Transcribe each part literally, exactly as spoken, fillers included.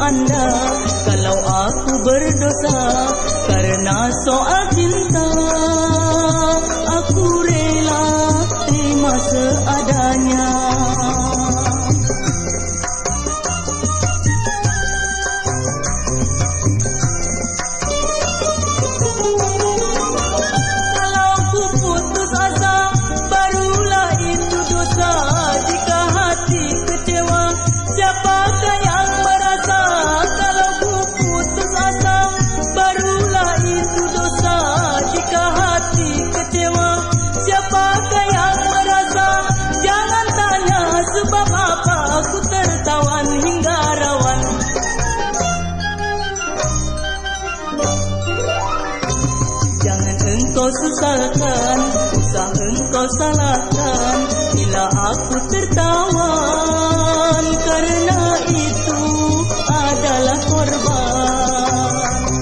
Anda kalau aku berdosa karena soal cinta. Aku rela terima seadanya. Kalau ku putus asa, barulah itu dosa. Jika hati kecewa, siapakah yang merasa? Kalau ku putus asa, barulah itu dosa. Jika hati kecewa, siapakah yang merasa? Jangan tanya sebab apa aku tertawan hingga rawan. Jangan engkau sesalkan, usah engkau salahkan bila aku tertawan, karena itu adalah korban.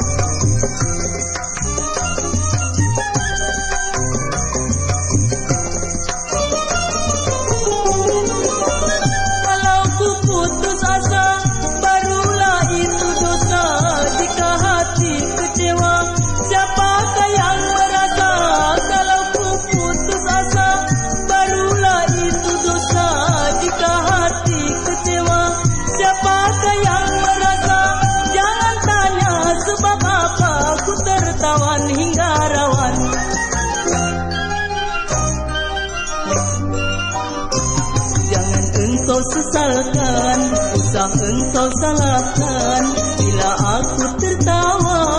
Kalau ku putus asa, barulah itu dosa. Jika hati kecewa, siapakah yang merasa? Kalau ku putus asa, barulah itu dosa. Jika hati kecewa, siapakah yang merasa? Jangan tanya sebab apa aku tertawan hingga rawan. Jangan engkau sesalkan, usah engkau salahkan bila aku tertawa,